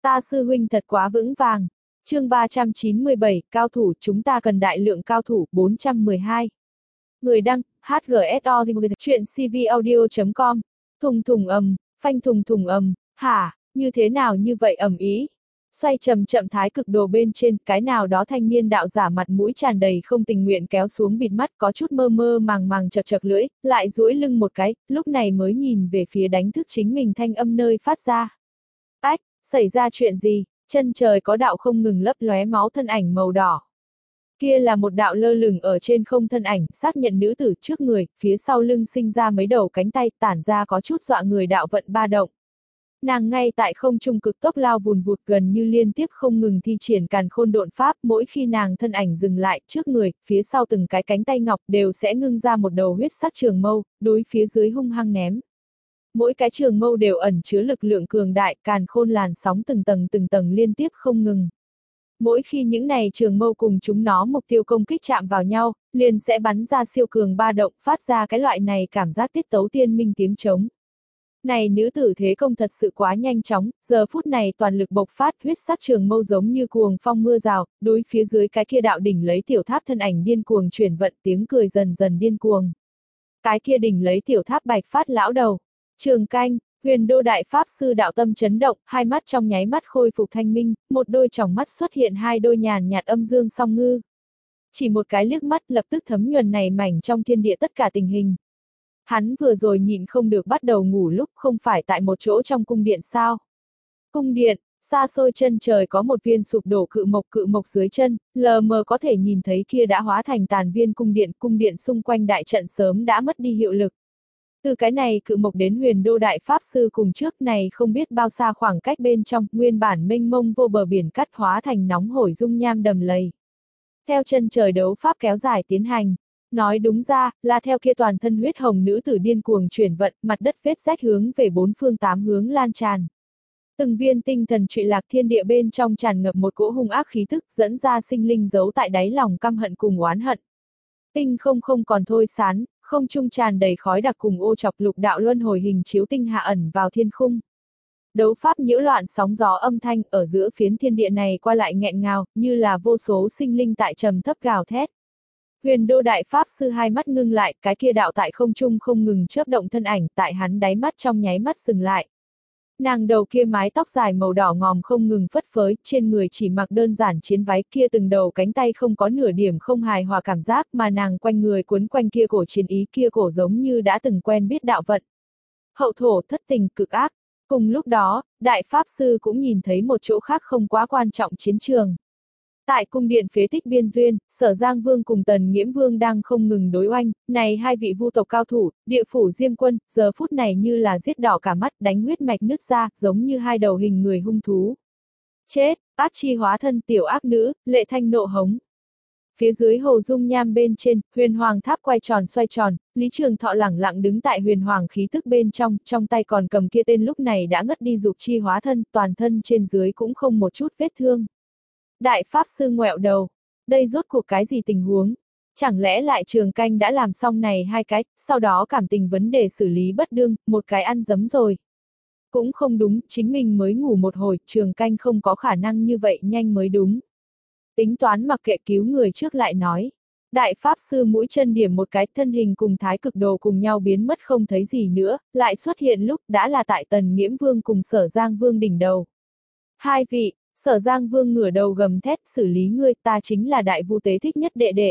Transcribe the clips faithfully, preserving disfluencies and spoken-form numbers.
Ta sư huynh thật quá vững vàng. Chương ba trăm chín mươi bảy, cao thủ, chúng ta cần đại lượng cao thủ. bốn trăm mười hai. Người đăng, hát giê ét o, chuyện c v audio chấm com. Thùng thùng ầm, phanh thùng thùng ầm, hả, như thế nào như vậy ầm ý. Xoay chậm chậm thái cực đồ bên trên, cái nào đó thanh niên đạo giả mặt mũi tràn đầy không tình nguyện kéo xuống bịt mắt, có chút mơ mơ màng màng chật chật lưỡi, lại duỗi lưng một cái, lúc này mới nhìn về phía đánh thức chính mình thanh âm nơi phát ra. Ách, xảy ra chuyện gì? Chân trời có đạo không ngừng lấp lóe máu thân ảnh màu đỏ. Kia là một đạo lơ lửng ở trên không thân ảnh, xác nhận nữ tử trước người, phía sau lưng sinh ra mấy đầu cánh tay, tản ra có chút dọa người đạo vận ba động. Nàng ngay tại không trung cực tốc lao vùn vụt, gần như liên tiếp không ngừng thi triển càn khôn độn pháp, mỗi khi nàng thân ảnh dừng lại, trước người, phía sau từng cái cánh tay ngọc đều sẽ ngưng ra một đầu huyết sắc trường mâu, đối phía dưới hung hăng ném. Mỗi cái trường mâu đều ẩn chứa lực lượng cường đại, càn khôn làn sóng từng tầng từng tầng liên tiếp không ngừng. Mỗi khi những này trường mâu cùng chúng nó mục tiêu công kích chạm vào nhau, liền sẽ bắn ra siêu cường ba động, phát ra cái loại này cảm giác tiết tấu tiên minh tiếng trống. Này nữ tử thế công thật sự quá nhanh chóng, giờ phút này toàn lực bộc phát, huyết sắc trường mâu giống như cuồng phong mưa rào, đối phía dưới cái kia đạo đỉnh lấy tiểu tháp thân ảnh điên cuồng chuyển vận, tiếng cười dần dần điên cuồng. Cái kia đỉnh lấy tiểu tháp bạch phát lão đầu, Trường Canh, Huyền Đô đại pháp sư đạo tâm chấn động, hai mắt trong nháy mắt khôi phục thanh minh, một đôi tròng mắt xuất hiện hai đôi nhàn nhạt âm dương song ngư. Chỉ một cái liếc mắt lập tức thấm nhuần này mảnh trong thiên địa tất cả tình hình. Hắn vừa rồi nhịn không được bắt đầu ngủ lúc không phải tại một chỗ trong cung điện sao. Cung điện, xa xôi chân trời có một viên sụp đổ cự mộc, cự mộc dưới chân, lờ mờ có thể nhìn thấy kia đã hóa thành tàn viên cung điện, cung điện xung quanh đại trận sớm đã mất đi hiệu lực. Từ cái này cự mộc đến Huyền Đô đại pháp sư cùng trước này không biết bao xa khoảng cách bên trong, nguyên bản mênh mông vô bờ biển cắt hóa thành nóng hổi dung nham đầm lầy. Theo chân trời đấu pháp kéo dài tiến hành. Nói đúng ra, là theo kia toàn thân huyết hồng nữ tử điên cuồng chuyển vận, mặt đất vết rách hướng về bốn phương tám hướng lan tràn. Từng viên tinh thần trụy lạc thiên địa bên trong tràn ngập một cỗ hung ác khí tức, dẫn ra sinh linh giấu tại đáy lòng căm hận cùng oán hận. Tinh không không còn thôi sán, không trung tràn đầy khói đặc cùng ô chọc lục đạo luân hồi hình chiếu tinh hạ ẩn vào thiên khung. Đấu pháp nhiễu loạn sóng gió âm thanh ở giữa phiến thiên địa này qua lại nghẹn ngào, như là vô số sinh linh tại trầm thấp gào thét. Huyền Đô đại pháp sư hai mắt ngưng lại, cái kia đạo tại không trung không ngừng chớp động thân ảnh, tại hắn đáy mắt trong nháy mắt dừng lại. Nàng đầu kia mái tóc dài màu đỏ ngòm không ngừng phất phới, trên người chỉ mặc đơn giản chiến váy, kia từng đầu cánh tay không có nửa điểm không hài hòa cảm giác, mà nàng quanh người quấn quanh kia cổ chiến ý, kia cổ giống như đã từng quen biết đạo vận. Hậu thổ thất tình cực ác. Cùng lúc đó, đại pháp sư cũng nhìn thấy một chỗ khác không quá quan trọng chiến trường. Tại cung điện phế tích biên duyên, Sở Giang Vương cùng Tần Nghiễm Vương đang không ngừng đối oanh, này hai vị vu tộc cao thủ, địa phủ Diêm Quân, giờ phút này như là giết đỏ cả mắt, đánh huyết mạch nứt ra, giống như hai đầu hình người hung thú. Chết, ác chi hóa thân tiểu ác nữ, lệ thanh nộ hống. Phía dưới hồ dung nham bên trên, huyền hoàng tháp quay tròn xoay tròn, Lý Trường Thọ lẳng lặng đứng tại huyền hoàng khí tức bên trong, trong tay còn cầm kia tên lúc này đã ngất đi dục chi hóa thân, toàn thân trên dưới cũng không một chút vết thương. Đại pháp sư ngoẹo đầu, đây rốt cuộc cái gì tình huống? Chẳng lẽ lại Trường Canh đã làm xong này hai cái, sau đó cảm tình vấn đề xử lý bất đương, một cái ăn dấm rồi. Cũng không đúng, chính mình mới ngủ một hồi, Trường Canh không có khả năng như vậy nhanh mới đúng. Tính toán mặc kệ cứu người trước lại nói. Đại pháp sư mũi chân điểm một cái, thân hình cùng thái cực đồ cùng nhau biến mất không thấy gì nữa, lại xuất hiện lúc đã là tại Tần Nghiễm Vương cùng Sở Giang Vương đỉnh đầu. Hai vị, Sở Giang Vương ngửa đầu gầm thét, xử lý ngươi, ta chính là đại vu tế thích nhất đệ đệ.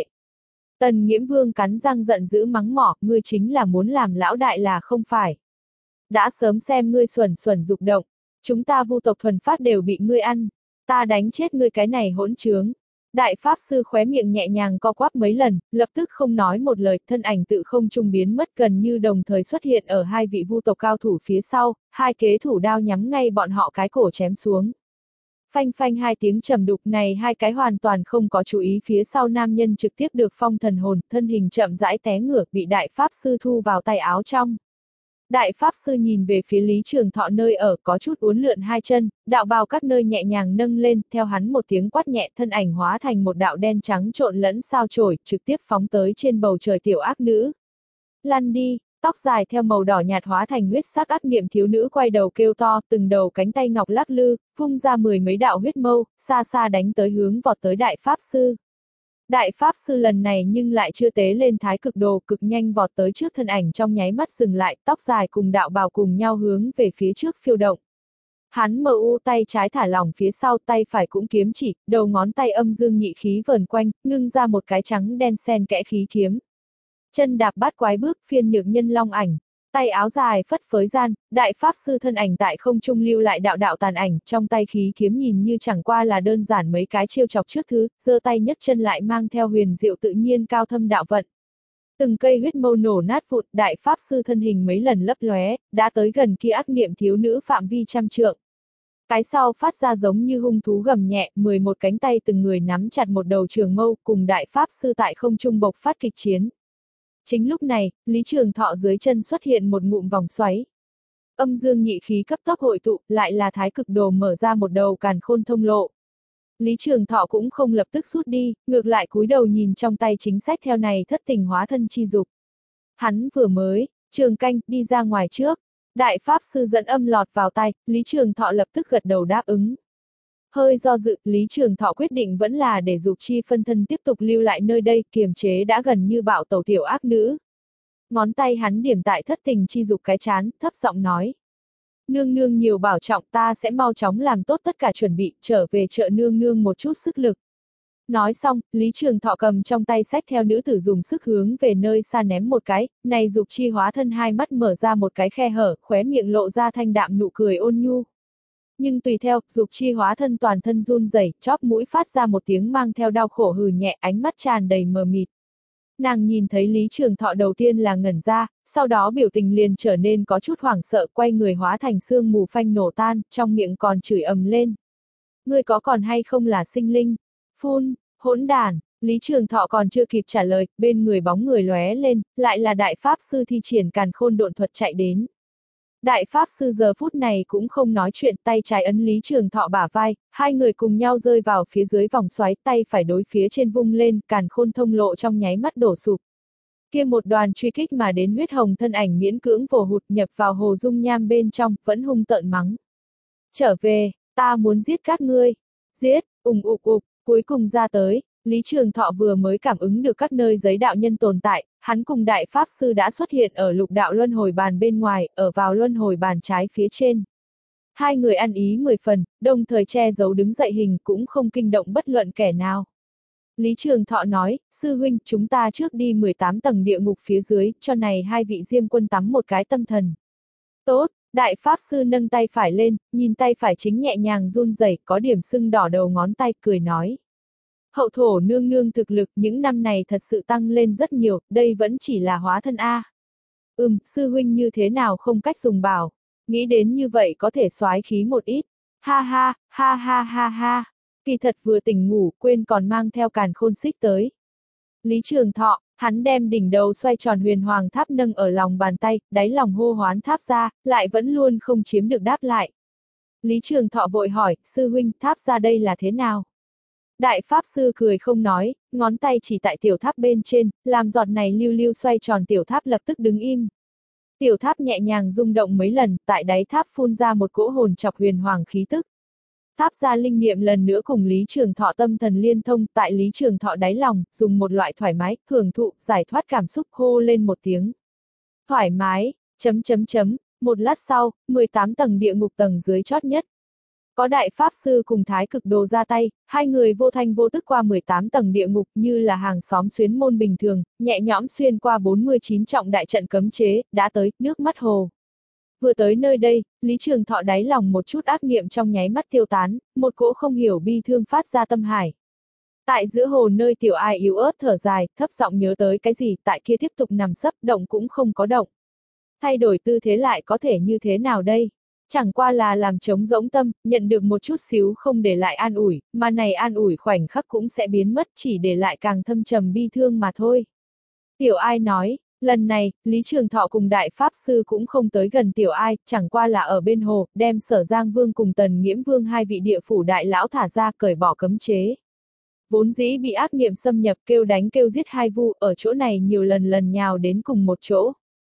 Tần Nghiễm Vương cắn răng giận dữ mắng mỏ, ngươi chính là muốn làm lão đại là không phải. Đã sớm xem ngươi xuẩn xuẩn dục động, chúng ta vu tộc thuần phát đều bị ngươi ăn, ta đánh chết ngươi cái này hỗn trướng. Đại pháp sư khóe miệng nhẹ nhàng co quắp mấy lần, lập tức không nói một lời, thân ảnh tự không trung biến mất gần như đồng thời xuất hiện ở hai vị vu tộc cao thủ phía sau, hai kế thủ đao nhắm ngay bọn họ cái cổ chém xuống. Phanh phanh hai tiếng trầm đục này hai cái hoàn toàn không có chú ý phía sau nam nhân trực tiếp được phong thần hồn, thân hình chậm rãi té ngửa, bị đại pháp sư thu vào tay áo trong. Đại pháp sư nhìn về phía Lý Trường Thọ nơi ở có chút uốn lượn hai chân, đạo bào các nơi nhẹ nhàng nâng lên, theo hắn một tiếng quát nhẹ thân ảnh hóa thành một đạo đen trắng trộn lẫn sao chổi, trực tiếp phóng tới trên bầu trời tiểu ác nữ. Lăn đi, Tóc dài theo màu đỏ nhạt hóa thành huyết sắc ác niệm thiếu nữ quay đầu kêu to, từng đầu cánh tay ngọc lắc lư, vung ra mười mấy đạo huyết mâu, xa xa đánh tới hướng vọt tới đại pháp sư. Đại pháp sư lần này nhưng lại chưa tế lên thái cực đồ, cực nhanh vọt tới trước thân ảnh trong nháy mắt dừng lại, tóc dài cùng đạo bào cùng nhau hướng về phía trước phiêu động. Hắn mờ u tay trái thả lỏng phía sau, tay phải cũng kiếm chỉ, đầu ngón tay âm dương nhị khí vờn quanh, ngưng ra một cái trắng đen xen kẽ khí kiếm. Chân đạp bát quái bước, phiên nhược nhân long ảnh, tay áo dài phất phới gian, đại pháp sư thân ảnh tại không trung lưu lại đạo đạo tàn ảnh, trong tay khí kiếm nhìn như chẳng qua là đơn giản mấy cái chiêu chọc trước thứ, giơ tay nhấc chân lại mang theo huyền diệu tự nhiên cao thâm đạo vận. Từng cây huyết mâu nổ nát vụn, đại pháp sư thân hình mấy lần lấp lóe, đã tới gần kia ác niệm thiếu nữ phạm vi trăm trượng. Cái sau phát ra giống như hung thú gầm nhẹ, mười một cánh tay từng người nắm chặt một đầu trường mâu, cùng đại pháp sư tại không trung bộc phát kịch chiến. Chính lúc này, Lý Trường Thọ dưới chân xuất hiện một ngụm vòng xoáy. Âm dương nhị khí cấp tốc hội tụ, lại là thái cực đồ mở ra một đầu càn khôn thông lộ. Lý Trường Thọ cũng không lập tức rút đi, ngược lại cúi đầu nhìn trong tay chính sách theo này thất tình hóa thân chi dục. Hắn vừa mới, Trường Canh, đi ra ngoài trước. Đại pháp sư dẫn âm lọt vào tai, Lý Trường Thọ lập tức gật đầu đáp ứng. Hơi do dự, Lý Trường Thọ quyết định vẫn là để Dục Chi phân thân tiếp tục lưu lại nơi đây, kiềm chế đã gần như bạo tẩu tiểu ác nữ. Ngón tay hắn điểm tại thất tình chi dục cái chán, thấp giọng nói. Nương nương nhiều bảo trọng, ta sẽ mau chóng làm tốt tất cả chuẩn bị, trở về trợ nương nương một chút sức lực. Nói xong, Lý Trường Thọ cầm trong tay sách theo nữ tử dùng sức hướng về nơi xa ném một cái, này Dục Chi hóa thân hai mắt mở ra một cái khe hở, khóe miệng lộ ra thanh đạm nụ cười ôn nhu. Nhưng tùy theo, Dục Chi hóa thân toàn thân run rẩy, chóp mũi phát ra một tiếng mang theo đau khổ hừ nhẹ, ánh mắt tràn đầy mờ mịt. Nàng nhìn thấy Lý Trường Thọ đầu tiên là ngẩn ra, sau đó biểu tình liền trở nên có chút hoảng sợ, quay người hóa thành sương mù phanh nổ tan, trong miệng còn chửi ầm lên. Ngươi có còn hay không là sinh linh? Phun, hỗn đản! Lý Trường Thọ còn chưa kịp trả lời, bên người bóng người lóe lên, lại là đại pháp sư thi triển càn khôn độn thuật chạy đến. Đại pháp sư giờ phút này cũng không nói chuyện, tay trái ấn Lý Trường Thọ bả vai, hai người cùng nhau rơi vào phía dưới vòng xoáy, tay phải đối phía trên vung lên, càn khôn thông lộ trong nháy mắt đổ sụp. Kia một đoàn truy kích mà đến huyết hồng thân ảnh miễn cưỡng vồ hụt nhập vào hồ dung nham bên trong, vẫn hung tợn mắng. Trở về, ta muốn giết các ngươi. Giết, ùng ục ục, cuối cùng ra tới. Lý Trường Thọ vừa mới cảm ứng được các nơi giấy đạo nhân tồn tại, hắn cùng đại pháp sư đã xuất hiện ở lục đạo luân hồi bàn bên ngoài, ở vào luân hồi bàn trái phía trên. Hai người ăn ý mười phần, đồng thời che giấu đứng dậy hình cũng không kinh động bất luận kẻ nào. Lý Trường Thọ nói, sư huynh, chúng ta trước đi mười tám tầng địa ngục phía dưới, cho này hai vị diêm quân tắm một cái tâm thần. Tốt, đại pháp sư nâng tay phải lên, nhìn tay phải chính nhẹ nhàng run rẩy, có điểm sưng đỏ đầu ngón tay, cười nói. Hậu thổ nương nương thực lực những năm này thật sự tăng lên rất nhiều, đây vẫn chỉ là hóa thân A. Ừm, sư huynh như thế nào không cách dùng bảo, nghĩ đến như vậy có thể soái khí một ít. Ha ha, ha ha ha ha, kỳ thật vừa tỉnh ngủ quên còn mang theo càn khôn xích tới. Lý Trường Thọ, hắn đem đỉnh đầu xoay tròn huyền hoàng tháp nâng ở lòng bàn tay, đáy lòng hô hoán tháp ra, lại vẫn luôn không chiếm được đáp lại. Lý Trường Thọ vội hỏi, sư huynh, tháp ra đây là thế nào? Đại pháp sư cười không nói, ngón tay chỉ tại tiểu tháp bên trên, làm giọt này lưu lưu xoay tròn tiểu tháp lập tức đứng im. Tiểu tháp nhẹ nhàng rung động mấy lần, tại đáy tháp phun ra một cỗ hồn chọc huyền hoàng khí tức. Tháp ra linh niệm lần nữa cùng Lý Trường Thọ tâm thần liên thông, tại Lý Trường Thọ đáy lòng, dùng một loại thoải mái, hưởng thụ, giải thoát cảm xúc hô lên một tiếng. Thoải mái, chấm chấm chấm, một lát sau, mười tám tầng địa ngục tầng dưới chót nhất. Có đại pháp sư cùng thái cực đồ ra tay, hai người vô thanh vô tức qua mười tám tầng địa ngục như là hàng xóm xuyến môn bình thường, nhẹ nhõm xuyên qua bốn mươi chín trọng đại trận cấm chế, đã tới, nước mắt hồ. Vừa tới nơi đây, Lý Trường Thọ đáy lòng một chút ác niệm trong nháy mắt tiêu tán, một cỗ không hiểu bi thương phát ra tâm hải. Tại giữa hồ nơi tiểu ai yếu ớt thở dài, thấp giọng nhớ tới cái gì, tại kia tiếp tục nằm sấp, động cũng không có động. Thay đổi tư thế lại có thể như thế nào đây? Chẳng qua là làm trống rỗng tâm, nhận được một chút xíu không để lại an ủi, mà này an ủi khoảnh khắc cũng sẽ biến mất, chỉ để lại càng thâm trầm bi thương mà thôi. Tiểu ai nói, lần này, Lý Trường Thọ cùng đại pháp sư cũng không tới gần tiểu ai, chẳng qua là ở bên hồ, đem Sở Giang Vương cùng Tần Nghiễm Vương hai vị địa phủ đại lão thả ra cởi bỏ cấm chế. Vốn dĩ bị ác niệm xâm nhập kêu đánh kêu giết hai vu, ở chỗ này nhiều lần lần nhào đến cùng một chỗ.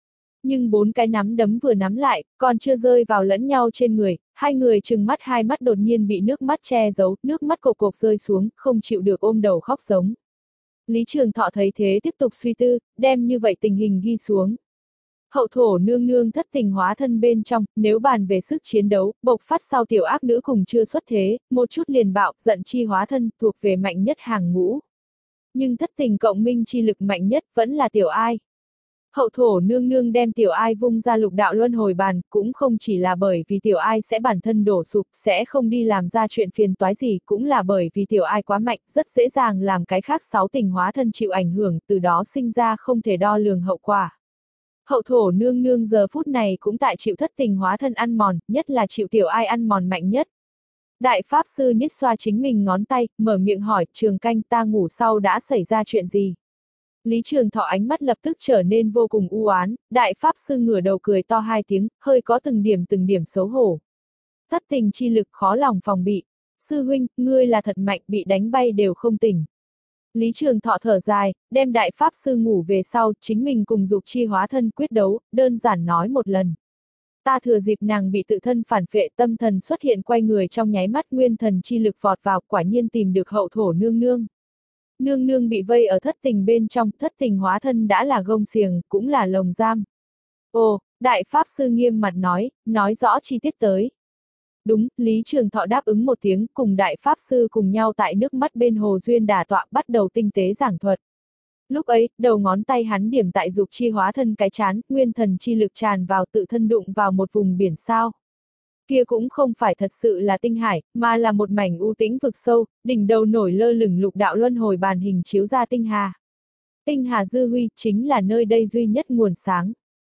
Nhưng bốn cái nắm đấm vừa nắm lại, còn chưa rơi vào lẫn nhau trên người, hai người trừng mắt hai mắt đột nhiên bị nước mắt che giấu, nước mắt cộc cộc rơi xuống, không chịu được ôm đầu khóc giống. Lý Trường Thọ thấy thế tiếp tục suy tư, đem như vậy tình hình ghi xuống. Hậu thổ nương nương thất tình hóa thân bên trong, nếu bàn về sức chiến đấu, bộc phát sau tiểu ác nữ cùng chưa xuất thế, một chút liền bạo, giận chi hóa thân, thuộc về mạnh nhất hàng ngũ. Nhưng thất tình cộng minh chi lực mạnh nhất vẫn là tiểu ai. Hậu thổ nương nương đem tiểu ai vung ra lục đạo luân hồi bàn, cũng không chỉ là bởi vì tiểu ai sẽ bản thân đổ sụp, sẽ không đi làm ra chuyện phiền toái gì, cũng là bởi vì tiểu ai quá mạnh, rất dễ dàng làm cái khác sáu tình hóa thân chịu ảnh hưởng, từ đó sinh ra không thể đo lường hậu quả. Hậu thổ nương nương giờ phút này cũng tại chịu thất tình hóa thân ăn mòn, nhất là chịu tiểu ai ăn mòn mạnh nhất. Đại Pháp Sư Niết xoa chính mình ngón tay, mở miệng hỏi, Trường Canh ta ngủ sau đã xảy ra chuyện gì? Lý Trường Thọ ánh mắt lập tức trở nên vô cùng u oán, Đại Pháp Sư ngửa đầu cười to hai tiếng, hơi có từng điểm từng điểm xấu hổ. Thất tình chi lực khó lòng phòng bị. Sư huynh, ngươi là thật mạnh, bị đánh bay đều không tỉnh. Lý Trường Thọ thở dài, đem Đại Pháp Sư ngủ về sau, chính mình cùng dục chi hóa thân quyết đấu, đơn giản nói một lần. Ta thừa dịp nàng bị tự thân phản phệ, tâm thần xuất hiện quay người trong nháy mắt, nguyên thần chi lực vọt vào, quả nhiên tìm được hậu thổ nương nương. Nương nương bị vây ở thất tình bên trong, thất tình hóa thân đã là gông xiềng, cũng là lồng giam. Ồ, Đại Pháp Sư nghiêm mặt nói, nói rõ chi tiết tới. Đúng, Lý Trường Thọ đáp ứng một tiếng, cùng Đại Pháp Sư cùng nhau tại nước mắt bên hồ duyên đả tọa, bắt đầu tinh tế giảng thuật. Lúc ấy, đầu ngón tay hắn điểm tại dục chi hóa thân cái chán, nguyên thần chi lực tràn vào tự thân đụng vào một vùng biển sao. Kia cũng không phải thật sự là tinh hải, mà là một mảnh u tĩnh vực sâu, đỉnh đầu nổi lơ lửng lục đạo luân hồi bàn hình chiếu ra tinh hà. Tinh hà dư huy, chính là nơi đây duy nhất nguồn sáng.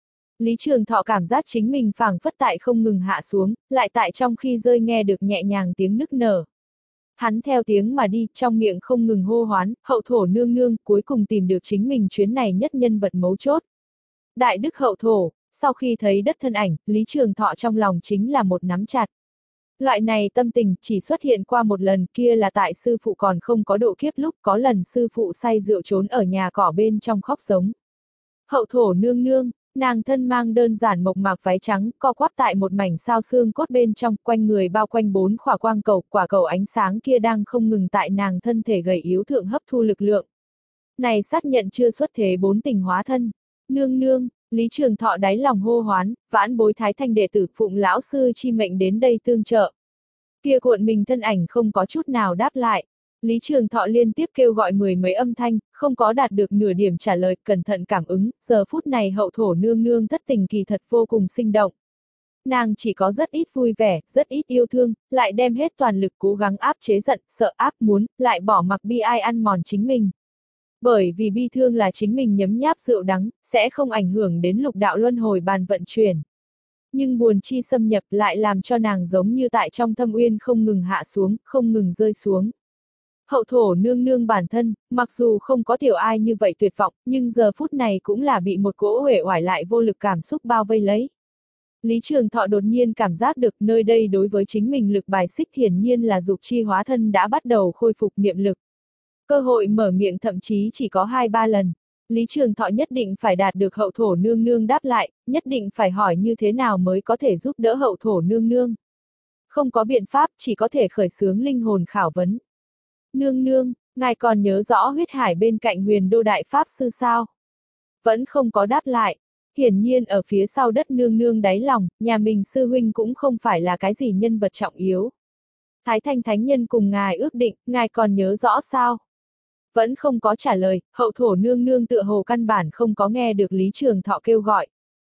Lý Trường Thọ cảm giác chính mình phảng phất tại không ngừng hạ xuống, lại tại trong khi rơi nghe được nhẹ nhàng tiếng nức nở. Hắn theo tiếng mà đi, trong miệng không ngừng hô hoán, hậu thổ nương nương, cuối cùng tìm được chính mình chuyến này nhất nhân vật mấu chốt. Đại đức hậu thổ, sau khi thấy đất thân ảnh, Lý Trường Thọ trong lòng chính là một nắm chặt. Loại này tâm tình chỉ xuất hiện qua một lần, kia là tại sư phụ còn không có độ kiếp lúc, có lần sư phụ say rượu trốn ở nhà cỏ bên trong khóc giống. Hậu thổ nương nương, nàng thân mang đơn giản mộc mạc váy trắng, co quắp tại một mảnh sao xương cốt bên trong, quanh người bao quanh bốn khỏa quang cầu, quả cầu ánh sáng kia đang không ngừng tại nàng thân thể gầy yếu thượng hấp thu lực lượng. Này xác nhận chưa xuất thế bốn tình hóa thân. Nương nương, Lý Trường Thọ đáy lòng hô hoán, vãn bối thái thanh đệ tử phụng lão sư chi mệnh đến đây tương trợ. Kia cuộn mình thân ảnh không có chút nào đáp lại. Lý Trường Thọ liên tiếp kêu gọi mười mấy âm thanh, không có đạt được nửa điểm trả lời, cẩn thận cảm ứng, giờ phút này hậu thổ nương nương thất tình kỳ thật vô cùng sinh động. Nàng chỉ có rất ít vui vẻ, rất ít yêu thương, lại đem hết toàn lực cố gắng áp chế giận, sợ ác muốn, lại bỏ mặc bi ai ăn mòn chính mình. Bởi vì bi thương là chính mình nhấm nháp rượu đắng, sẽ không ảnh hưởng đến lục đạo luân hồi bàn vận chuyển. Nhưng buồn chi xâm nhập lại làm cho nàng giống như tại trong thâm uyên không ngừng hạ xuống, không ngừng rơi xuống. Hậu thổ nương nương bản thân, mặc dù không có tiểu ai như vậy tuyệt vọng, nhưng giờ phút này cũng là bị một cỗ uể oải lại vô lực cảm xúc bao vây lấy. Lý Trường Thọ đột nhiên cảm giác được nơi đây đối với chính mình lực bài xích, hiển nhiên là dục chi hóa thân đã bắt đầu khôi phục niệm lực. Cơ hội mở miệng thậm chí chỉ có hai ba lần. Lý Trường Thọ nhất định phải đạt được hậu thổ nương nương đáp lại, nhất định phải hỏi như thế nào mới có thể giúp đỡ hậu thổ nương nương. Không có biện pháp, chỉ có thể khởi xướng linh hồn khảo vấn. Nương nương, ngài còn nhớ rõ huyết hải bên cạnh huyền đô đại pháp sư sao? Vẫn không có đáp lại. Hiển nhiên ở phía sau đất nương nương đáy lòng, nhà mình sư huynh cũng không phải là cái gì nhân vật trọng yếu. Thái Thanh Thánh Nhân cùng ngài ước định, ngài còn nhớ rõ sao? Vẫn không có trả lời, hậu thổ nương nương tựa hồ căn bản không có nghe được Lý Trường Thọ kêu gọi.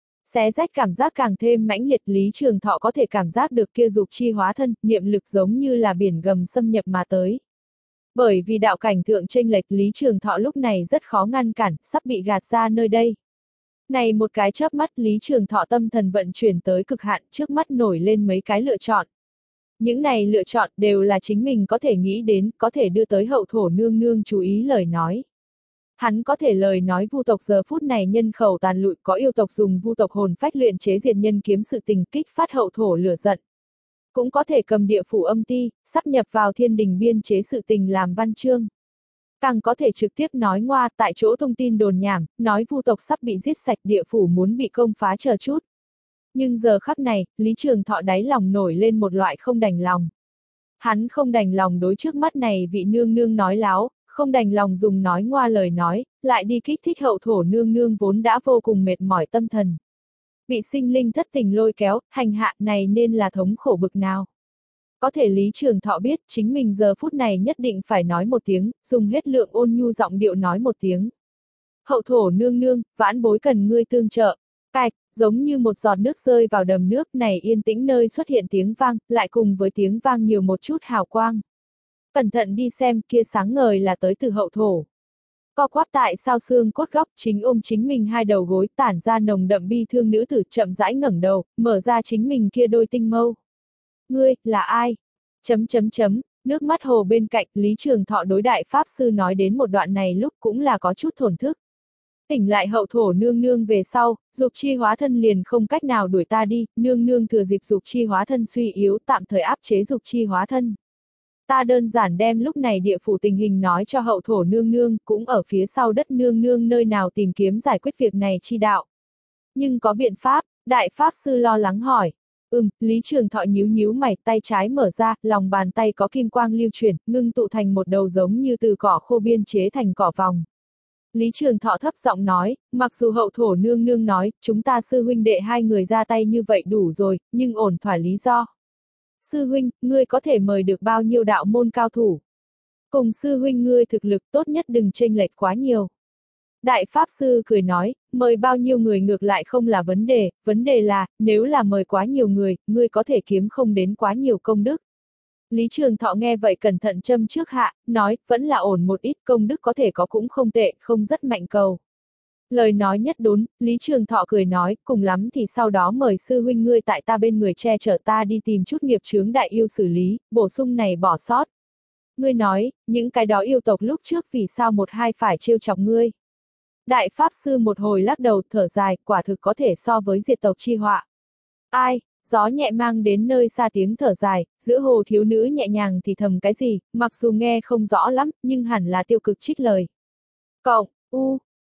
Xé rách cảm giác càng thêm mãnh liệt, Lý Trường Thọ có thể cảm giác được kia dục chi hóa thân, niệm lực giống như là biển gầm xâm nhập mà tới. Bởi vì đạo cảnh thượng chênh lệch, Lý Trường Thọ lúc này rất khó ngăn cản, sắp bị gạt ra nơi đây. Này một cái chớp mắt, Lý Trường Thọ tâm thần vận chuyển tới cực hạn, trước mắt nổi lên mấy cái lựa chọn. Những này lựa chọn đều là chính mình có thể nghĩ đến, có thể đưa tới hậu thổ nương nương chú ý lời nói. Hắn có thể lời nói vu tộc giờ phút này nhân khẩu tàn lụi, có yêu tộc dùng vu tộc hồn phách luyện chế diệt nhân kiếm sự tình, kích phát hậu thổ lửa giận. Cũng có thể cầm địa phủ âm ti, sắp nhập vào thiên đình biên chế sự tình làm văn chương. Càng có thể trực tiếp nói ngoa, tại chỗ thông tin đồn nhảm, nói vu tộc sắp bị giết sạch, địa phủ muốn bị công phá chờ chút. Nhưng giờ khắc này, Lý Trường Thọ đáy lòng nổi lên một loại không đành lòng. Hắn không đành lòng đối trước mắt này vị nương nương nói láo, không đành lòng dùng nói ngoa lời nói, lại đi kích thích hậu thổ nương nương vốn đã vô cùng mệt mỏi tâm thần. Bị sinh linh thất tình lôi kéo, hành hạ này nên là thống khổ bực nào. Có thể Lý Trường Thọ biết chính mình giờ phút này nhất định phải nói một tiếng, dùng hết lượng ôn nhu giọng điệu nói một tiếng. Hậu thổ nương nương, vãn bối cần ngươi tương trợ. Cạch, giống như một giọt nước rơi vào đầm nước này yên tĩnh nơi xuất hiện tiếng vang, lại cùng với tiếng vang nhiều một chút hào quang. Cẩn thận đi xem, kia sáng ngời là tới từ hậu thổ. Co quắp tại sao xương cốt góc, chính ôm chính mình hai đầu gối, tản ra nồng đậm bi thương nữ tử chậm rãi ngẩng đầu, mở ra chính mình kia đôi tinh mâu. Ngươi, là ai? Chấm chấm chấm, nước mắt hồ bên cạnh, Lý Trường Thọ đối đại pháp sư nói đến một đoạn này lúc cũng là có chút thổn thức. Tỉnh lại hậu thổ nương nương về sau, dục chi hóa thân liền không cách nào đuổi ta đi, nương nương thừa dịp dục chi hóa thân suy yếu tạm thời áp chế dục chi hóa thân. Ta đơn giản đem lúc này địa phủ tình hình nói cho hậu thổ nương nương, cũng ở phía sau đất nương nương nơi nào tìm kiếm giải quyết việc này chi đạo. Nhưng có biện pháp, đại pháp sư lo lắng hỏi. Ừm, Lý Trường Thọ nhíu nhíu mày, tay trái mở ra, lòng bàn tay có kim quang lưu chuyển, ngưng tụ thành một đầu giống như từ cỏ khô biên chế thành cỏ vòng. Lý Trường Thọ thấp giọng nói, mặc dù hậu thổ nương nương nói, chúng ta sư huynh đệ hai người ra tay như vậy đủ rồi, nhưng ổn thỏa lý do. Sư huynh, ngươi có thể mời được bao nhiêu đạo môn cao thủ? Cùng sư huynh ngươi thực lực tốt nhất đừng chênh lệch quá nhiều. Đại Pháp Sư cười nói, mời bao nhiêu người ngược lại không là vấn đề, vấn đề là, nếu là mời quá nhiều người, ngươi có thể kiếm không đến quá nhiều công đức. Lý Trường Thọ nghe vậy cẩn thận châm trước hạ, nói, vẫn là ổn một ít, công đức có thể có cũng không tệ, không rất mạnh cầu. Lời nói nhất đốn, Lý Trường Thọ cười nói, cùng lắm thì sau đó mời sư huynh ngươi tại ta bên người che chở ta đi tìm chút nghiệp chướng đại yêu xử lý, bổ sung này bỏ sót. Ngươi nói, những cái đó yêu tộc lúc trước vì sao một hai phải trêu chọc ngươi. Đại Pháp Sư một hồi lắc đầu thở dài, quả thực có thể so với diệt tộc chi họa. Ai, gió nhẹ mang đến nơi xa tiếng thở dài, giữa hồ thiếu nữ nhẹ nhàng thì thầm cái gì, mặc dù nghe không rõ lắm, nhưng hẳn là tiêu cực trích lời. Cộng, u,